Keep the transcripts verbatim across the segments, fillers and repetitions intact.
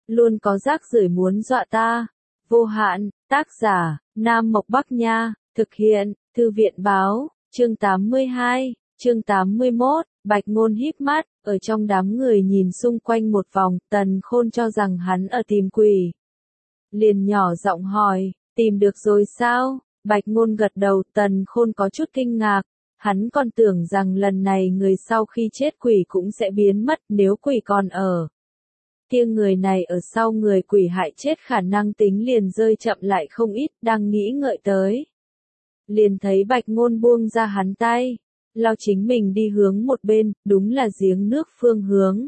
luôn có rác rưởi muốn dọa ta. Vô hạn, tác giả, Nam Mộc Bắc Nha, thực hiện, Thư viện Báo, chương tám mươi hai, chương tám mươi mốt, Bạch Ngôn híp mắt, ở trong đám người nhìn xung quanh một vòng, Tần Khôn cho rằng hắn ở tìm quỷ. Liền nhỏ giọng hỏi, tìm được rồi sao? Bạch Ngôn gật đầu, Tần Khôn có chút kinh ngạc, hắn còn tưởng rằng lần này người sau khi chết quỷ cũng sẽ biến mất nếu quỷ còn ở. Kia người này ở sau người quỷ hại chết khả năng tính liền rơi chậm lại không ít, đang nghĩ ngợi tới. Liền thấy Bạch Ngôn buông ra hắn tay, lao chính mình đi hướng một bên, đúng là giếng nước phương hướng.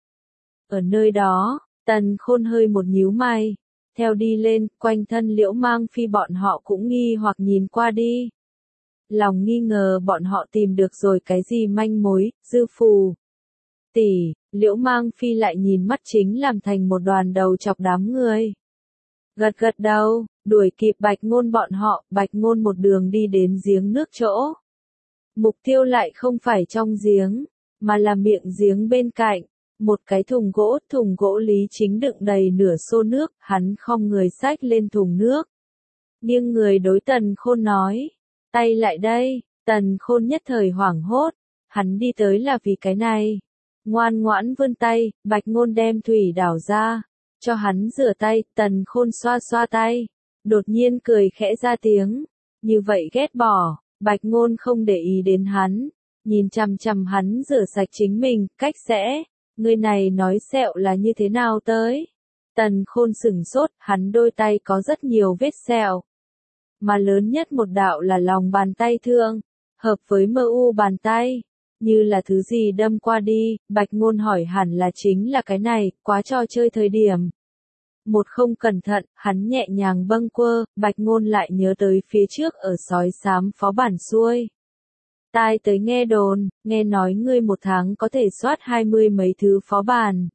Ở nơi đó, Tần Khôn hơi một nhíu mày, theo đi lên, quanh thân Liễu Mang Phi bọn họ cũng nghi hoặc nhìn qua đi. Lòng nghi ngờ bọn họ tìm được rồi cái gì manh mối, Dư Phù tỷ, Liễu Mang Phi lại nhìn mắt chính làm thành một đoàn đầu chọc đám người. Gật gật đầu, đuổi kịp Bạch Ngôn bọn họ, Bạch Ngôn một đường đi đến giếng nước chỗ. Mục tiêu lại không phải trong giếng, mà là miệng giếng bên cạnh, một cái thùng gỗ, thùng gỗ lý chính đựng đầy nửa xô nước, hắn khom người xách lên thùng nước. Nhưng người đối Tần Khôn nói, tay lại đây, Tần Khôn nhất thời hoảng hốt, hắn đi tới là vì cái này. Ngoan ngoãn vươn tay, Bạch Ngôn đem thủy đảo ra, cho hắn rửa tay, Tần Khôn xoa xoa tay, đột nhiên cười khẽ ra tiếng, như vậy ghét bỏ, Bạch Ngôn không để ý đến hắn, nhìn chằm chằm hắn rửa sạch chính mình, cách sẽ, người này nói sẹo là như thế nào tới. Tần Khôn sửng sốt, hắn đôi tay có rất nhiều vết sẹo, mà lớn nhất một đạo là lòng bàn tay thương, hợp với mơ u bàn tay. Như là thứ gì đâm qua đi, Bạch Ngôn hỏi hẳn là chính là cái này, quá trò chơi thời điểm. Một không cẩn thận, hắn nhẹ nhàng bâng quơ, Bạch Ngôn lại nhớ tới phía trước ở sói xám phó bản xuôi. Tai tới nghe đồn, nghe nói ngươi một tháng có thể soát hai mươi mấy thứ phó bản.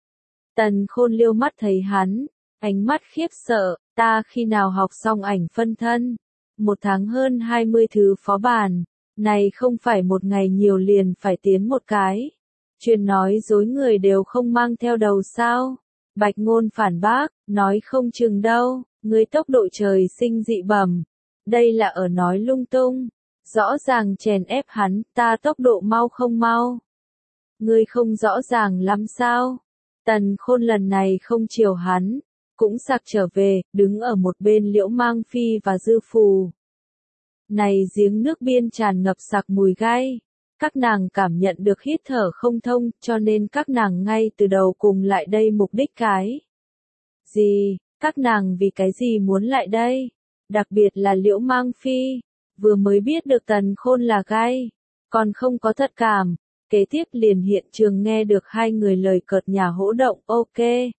Tần Khôn liêu mắt thấy hắn, ánh mắt khiếp sợ, ta khi nào học xong ảnh phân thân, một tháng hơn hai mươi thứ phó bản. Này không phải một ngày nhiều liền phải tiến một cái. Chuyện nói dối người đều không mang theo đầu sao. Bạch Ngôn phản bác, nói không chừng đâu, ngươi tốc độ trời sinh dị bẩm. Đây là ở nói lung tung. Rõ ràng chèn ép hắn, ta tốc độ mau không mau. Ngươi không rõ ràng lắm sao. Tần Khôn lần này không chiều hắn, cũng sặc trở về, đứng ở một bên Liễu Mang Phi và Dư Phù. Này giếng nước biên tràn ngập sặc mùi gai, các nàng cảm nhận được hít thở không thông, cho nên các nàng ngay từ đầu cùng lại đây mục đích cái. Gì, các nàng vì cái gì muốn lại đây? Đặc biệt là Liễu Mang Phi, vừa mới biết được Tần Khôn là gai, còn không có thật cảm, kế tiếp liền hiện trường nghe được hai người lời cợt nhả hỗ động, ok.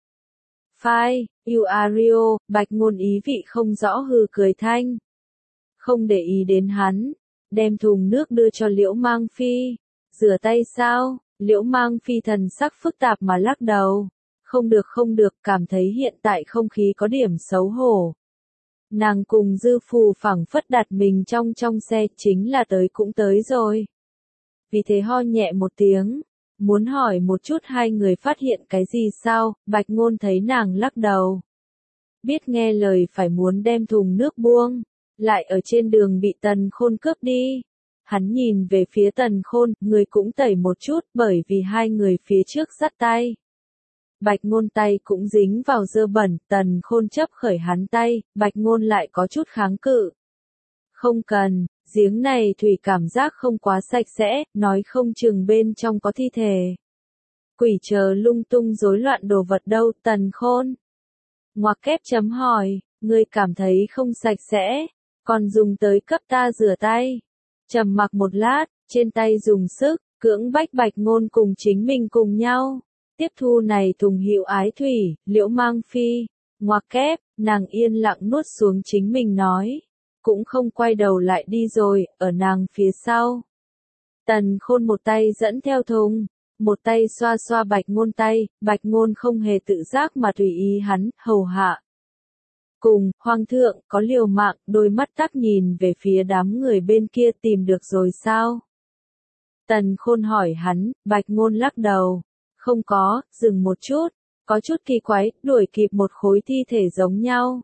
Fine, you are real, Bạch Ngôn ý vị không rõ hừ cười thanh. Không để ý đến hắn, đem thùng nước đưa cho Liễu Mang Phi. Rửa tay sao? Liễu Mang Phi thần sắc phức tạp mà lắc đầu. Không được không được, cảm thấy hiện tại không khí có điểm xấu hổ. Nàng cùng Dư Phù phẳng phất đặt mình trong trong xe, chính là tới cũng tới rồi. Vì thế ho nhẹ một tiếng, muốn hỏi một chút hai người phát hiện cái gì sao, Bạch Ngôn thấy nàng lắc đầu. Biết nghe lời phải muốn đem thùng nước buông. Lại ở trên đường bị Tần Khôn cướp đi. Hắn nhìn về phía Tần Khôn, người cũng tẩy một chút bởi vì hai người phía trước dắt tay. Bạch Ngôn tay cũng dính vào dơ bẩn, Tần Khôn chấp khởi hắn tay, Bạch Ngôn lại có chút kháng cự. Không cần, giếng này thủy cảm giác không quá sạch sẽ, nói không chừng bên trong có thi thể. Quỷ chờ lung tung rối loạn đồ vật đâu, Tần Khôn. Ngoặc kép chấm hỏi, ngươi cảm thấy không sạch sẽ, còn dùng tới cấp ta rửa tay. Trầm mặc một lát, trên tay dùng sức, cưỡng bách Bạch Ngôn cùng chính mình cùng nhau. Tiếp thu này thùng hiệu ái thủy, Liễu Mang Phi, ngoặc kép, nàng yên lặng nuốt xuống chính mình nói. Cũng không quay đầu lại đi rồi, ở nàng phía sau. Tần Khôn một tay dẫn theo thùng, một tay xoa xoa Bạch Ngôn tay, Bạch Ngôn không hề tự giác mà tùy ý hắn, hầu hạ. Cùng, Hoàng thượng, có liều mạng, đôi mắt tắc nhìn về phía đám người bên kia tìm được rồi sao? Tần Khôn hỏi hắn, Bạch Ngôn lắc đầu. Không có, dừng một chút, có chút kỳ quái, đuổi kịp một khối thi thể giống nhau.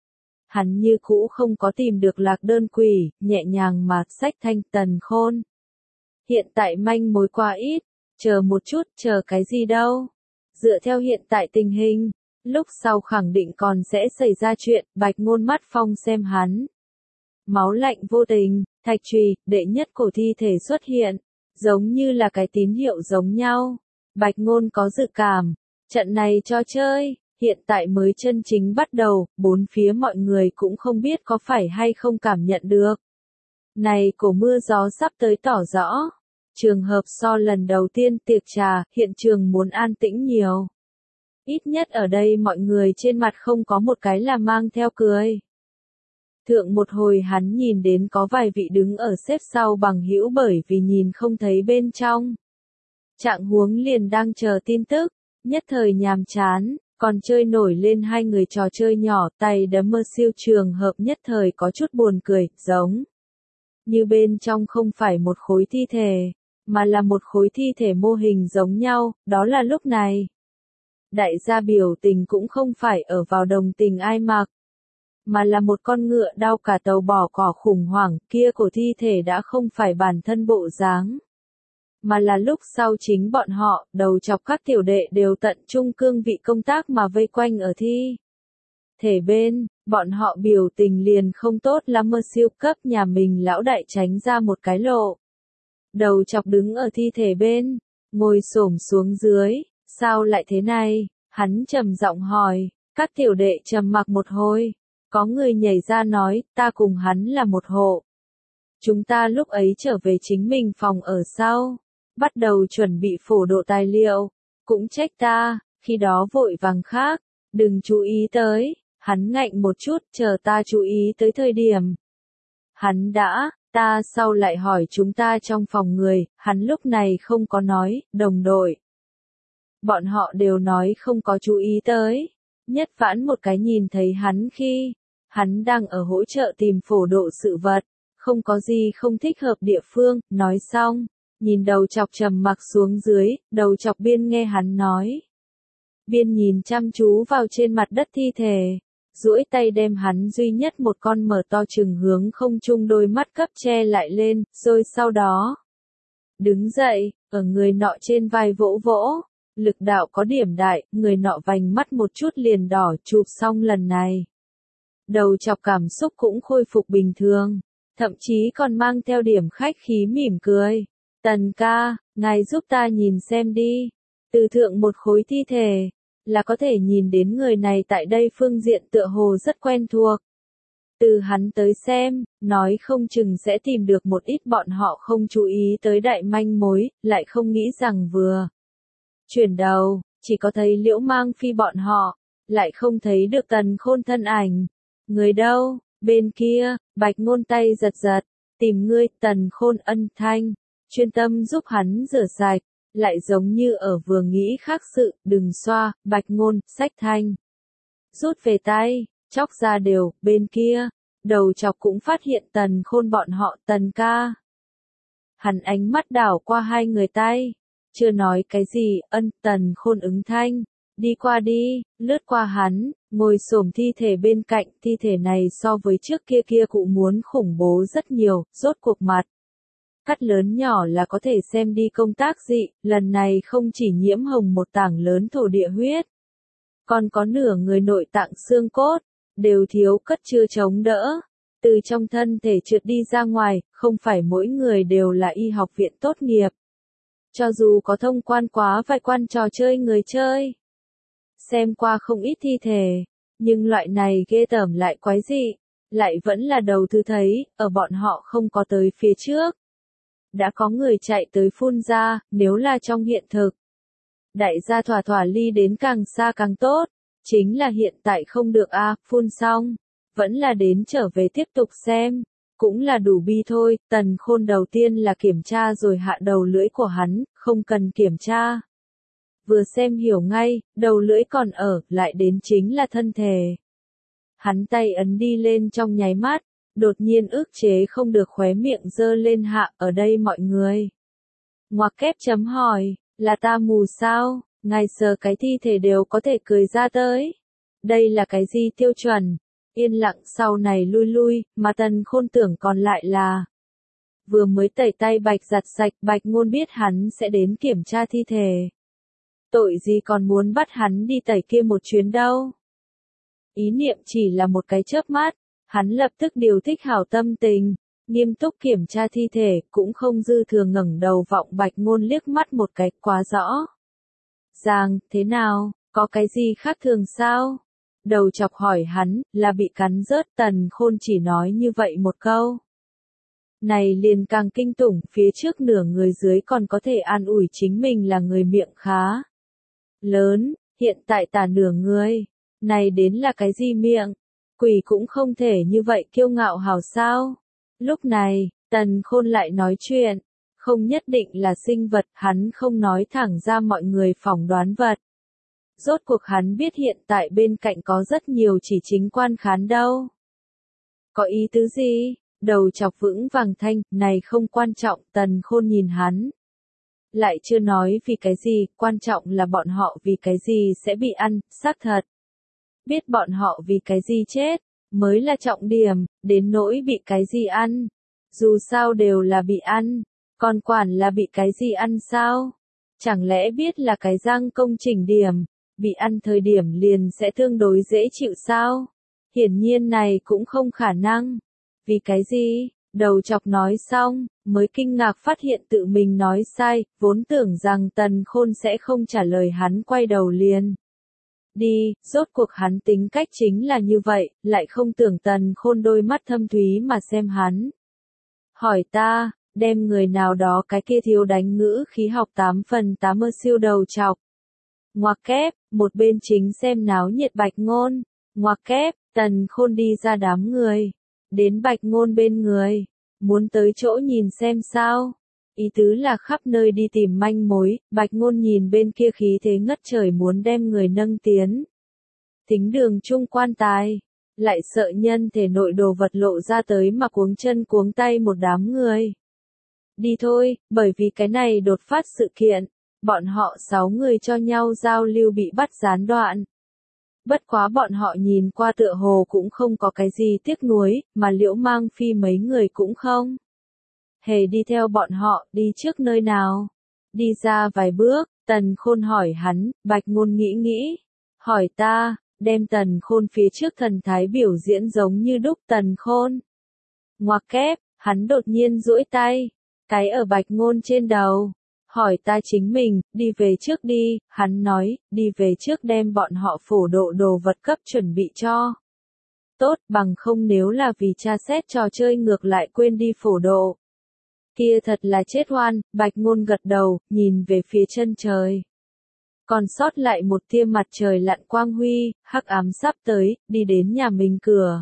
Hắn như cũ không có tìm được lạc đơn quỷ, nhẹ nhàng mà xách thanh Tần Khôn. Hiện tại manh mối quá ít, chờ một chút, chờ cái gì đâu. Dựa theo hiện tại tình hình, lúc sau khẳng định còn sẽ xảy ra chuyện, Bạch Ngôn mắt phong xem hắn. Máu lạnh vô tình, thạch chùy, đệ nhất cổ thi thể xuất hiện, giống như là cái tín hiệu giống nhau. Bạch Ngôn có dự cảm, trận này cho chơi, hiện tại mới chân chính bắt đầu, bốn phía mọi người cũng không biết có phải hay không cảm nhận được. Này cổ mưa gió sắp tới tỏ rõ, trường hợp so lần đầu tiên tiệc trà, hiện trường muốn an tĩnh nhiều. Ít nhất ở đây mọi người trên mặt không có một cái là mang theo cười. Thượng một hồi hắn nhìn đến có vài vị đứng ở xếp sau bằng hữu bởi vì nhìn không thấy bên trong. Trạng huống liền đang chờ tin tức, nhất thời nhàm chán, còn chơi nổi lên hai người trò chơi nhỏ tay đấm mơ siêu trường hợp nhất thời có chút buồn cười, giống như bên trong không phải một khối thi thể, mà là một khối thi thể mô hình giống nhau, đó là lúc này. Đại gia biểu tình cũng không phải ở vào đồng tình ai mặc, mà là một con ngựa đau cả tàu bỏ cỏ khủng hoảng, kia của thi thể đã không phải bản thân bộ dáng, mà là lúc sau chính bọn họ, đầu chọc các tiểu đệ đều tận trung cương vị công tác mà vây quanh ở thi thể bên, bọn họ biểu tình liền không tốt lắm mơ siêu cấp nhà mình lão đại tránh ra một cái lộ. Đầu chọc đứng ở thi thể bên, ngồi xổm xuống dưới, sao lại thế này, hắn trầm giọng hỏi, các tiểu đệ trầm mặc một hồi, có người nhảy ra nói, ta cùng hắn là một hộ. Chúng ta lúc ấy trở về chính mình phòng ở sau, bắt đầu chuẩn bị phổ độ tài liệu, cũng trách ta, khi đó vội vàng khác, đừng chú ý tới, hắn ngạnh một chút, chờ ta chú ý tới thời điểm. Hắn đã, ta sau lại hỏi chúng ta trong phòng người, hắn lúc này không có nói, đồng đội. Bọn họ đều nói không có chú ý tới, nhất vãn một cái nhìn thấy hắn khi, hắn đang ở hỗ trợ tìm phổ độ sự vật, không có gì không thích hợp địa phương, nói xong, nhìn đầu chọc trầm mặc xuống dưới, đầu chọc biên nghe hắn nói. Biên nhìn chăm chú vào trên mặt đất thi thể, duỗi tay đem hắn duy nhất một con mở to trừng hướng không trung đôi mắt cấp che lại lên, rồi sau đó đứng dậy, ở người nọ trên vai vỗ vỗ, lực đạo có điểm đại, người nọ vành mắt một chút liền đỏ, chụp xong lần này. Đầu chọc cảm xúc cũng khôi phục bình thường, thậm chí còn mang theo điểm khách khí mỉm cười. Tần ca, ngài giúp ta nhìn xem đi. Từ thượng một khối thi thể, là có thể nhìn đến người này tại đây phương diện tựa hồ rất quen thuộc. Từ hắn tới xem, nói không chừng sẽ tìm được một ít bọn họ không chú ý tới đại manh mối, lại không nghĩ rằng vừa chuyển đầu, chỉ có thấy Liễu Mang Phi bọn họ, lại không thấy được Tần Khôn thân ảnh. Người đâu, bên kia, Bạch Ngôn tay giật giật, tìm ngươi, Tần Khôn ân thanh, chuyên tâm giúp hắn rửa sạch, lại giống như ở vừa nghĩ khác sự, đừng xoa, Bạch Ngôn, sách thanh. Rút về tay, chóc ra đều, bên kia, đầu chọc cũng phát hiện Tần Khôn bọn họ, Tần ca. Hắn ánh mắt đảo qua hai người tay, chưa nói cái gì, ân, Tần Khôn ứng thanh, đi qua đi, lướt qua hắn, ngồi xổm thi thể bên cạnh, thi thể này so với trước kia kia cụ muốn khủng bố rất nhiều, rốt cuộc mặt. Cắt lớn nhỏ là có thể xem đi công tác dị, lần này không chỉ nhiễm hồng một tảng lớn thổ địa huyết, còn có nửa người nội tạng xương cốt, đều thiếu cất chưa chống đỡ, từ trong thân thể trượt đi ra ngoài, không phải mỗi người đều là y học viện tốt nghiệp. Cho dù có thông quan quá vài quan trò chơi người chơi, xem qua không ít thi thể, nhưng loại này ghê tởm lại quái dị, lại vẫn là đầu thứ thấy, ở bọn họ không có tới phía trước. Đã có người chạy tới phun ra, nếu là trong hiện thực. Đại gia thỏa thỏa ly đến càng xa càng tốt, chính là hiện tại không được a, à, phun xong, vẫn là đến trở về tiếp tục xem, cũng là đủ bi thôi, Tần Khôn đầu tiên là kiểm tra rồi hạ đầu lưỡi của hắn, không cần kiểm tra. Vừa xem hiểu ngay, đầu lưỡi còn ở, lại đến chính là thân thể. Hắn tay ấn đi lên trong nháy mắt, đột nhiên ức chế không được khóe miệng dơ lên hạ, ở đây mọi người. Ngoặc kép chấm hỏi, là ta mù sao, Ngay giờ cái thi thể đều có thể cười ra tới. Đây là cái gì tiêu chuẩn? Yên lặng sau này lui lui, mà Tần Khôn tưởng còn lại là vừa mới tẩy tay Bạch giặt sạch, Bạch Ngôn biết hắn sẽ đến kiểm tra thi thể. Tội gì còn muốn bắt hắn đi tẩy kia một chuyến đâu. Ý niệm chỉ là một cái chớp mắt, hắn lập tức điều thích hảo tâm tình, nghiêm túc kiểm tra thi thể, cũng không dư thừa ngẩng đầu vọng Bạch Ngôn liếc mắt một cái, quá rõ. Giang, thế nào, có cái gì khác thường sao? Đầu chọc hỏi hắn, là bị cắn rớt. Tần Khôn chỉ nói như vậy một câu. Này liền càng kinh tủng, phía trước nửa người dưới còn có thể an ủi chính mình là người miệng khá lớn, hiện tại tả nửa người. Này đến là cái gì miệng? Quỷ cũng không thể như vậy kiêu ngạo hảo sao? Lúc này, Tần Khôn lại nói chuyện, không nhất định là sinh vật, hắn không nói thẳng ra mọi người phỏng đoán vật. Rốt cuộc hắn biết hiện tại bên cạnh có rất nhiều chỉ chính quan khán đâu. Có ý tứ gì? Đầu chọc vững vàng thanh, này không quan trọng. Tần Khôn nhìn hắn. Lại chưa nói vì cái gì, quan trọng là bọn họ vì cái gì sẽ bị ăn, xác thật. Biết bọn họ vì cái gì chết, mới là trọng điểm, đến nỗi bị cái gì ăn. Dù sao đều là bị ăn, còn quản là bị cái gì ăn sao? Chẳng lẽ biết là cái răng công chỉnh điểm, bị ăn thời điểm liền sẽ tương đối dễ chịu sao? Hiển nhiên này cũng không khả năng. Vì cái gì? Đầu chọc nói xong, mới kinh ngạc phát hiện tự mình nói sai, vốn tưởng rằng Tần Khôn sẽ không trả lời hắn, quay đầu liền đi, rốt cuộc hắn tính cách chính là như vậy, lại không tưởng Tần Khôn đôi mắt thâm thúy mà xem hắn. Hỏi ta, đem người nào đó cái kia thiếu đánh ngữ khí học tám phần tám mơ siêu đầu chọc. Ngoặc kép, một bên chính xem náo nhiệt Bạch Ngôn. Ngoặc kép, Tần Khôn đi ra đám người. Đến Bạch Ngôn bên người. Muốn tới chỗ nhìn xem sao. Ý tứ là khắp nơi đi tìm manh mối. Bạch Ngôn nhìn bên kia khí thế ngất trời muốn đem người nâng tiến. Tính đường chung quan tài. Lại sợ nhân thể nội đồ vật lộ ra tới mà cuống chân cuống tay một đám người. Đi thôi, bởi vì cái này đột phát sự kiện. Bọn họ sáu người cho nhau giao lưu bị bắt gián đoạn. Bất quá bọn họ nhìn qua tựa hồ cũng không có cái gì tiếc nuối, mà Liễu Mang Phi mấy người cũng không hề đi theo bọn họ, đi trước nơi nào. Đi ra vài bước, Tần Khôn hỏi hắn, Bạch Ngôn nghĩ nghĩ. Hỏi ta, đem Tần Khôn phía trước thần thái biểu diễn giống như đúc. Tần Khôn ngoặc kép, hắn đột nhiên duỗi tay, cái ở Bạch Ngôn trên đầu. Hỏi ta chính mình, đi về trước đi, hắn nói, đi về trước đem bọn họ phổ độ đồ vật cấp chuẩn bị cho. Tốt, bằng không nếu là vì tra xét trò chơi ngược lại quên đi phổ độ. Kia thật là chết oan. Bạch Ngôn gật đầu, nhìn về phía chân trời. Còn sót lại một tia mặt trời lặn quang huy, hắc ám sắp tới, đi đến nhà mình cửa.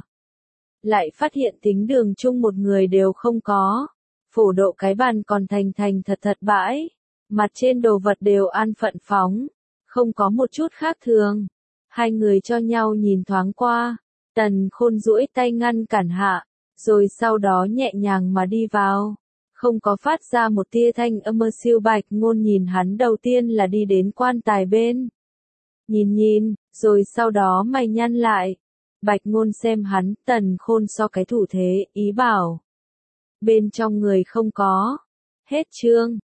Lại phát hiện tính đường chung một người đều không có. Phổ độ cái bàn còn thành thành thật thật bãi. Mặt trên đồ vật đều an phận phóng. Không có một chút khác thường. Hai người cho nhau nhìn thoáng qua. Tần Khôn duỗi tay ngăn cản hạ. Rồi sau đó nhẹ nhàng mà đi vào. Không có phát ra một tia thanh âm mơ siêu. Bạch Ngôn nhìn hắn đầu tiên là đi đến quan tài bên. Nhìn nhìn, rồi sau đó mày nhăn lại. Bạch Ngôn xem hắn, Tần Khôn so cái thủ thế, ý bảo. Bên trong người không có. Hết chương.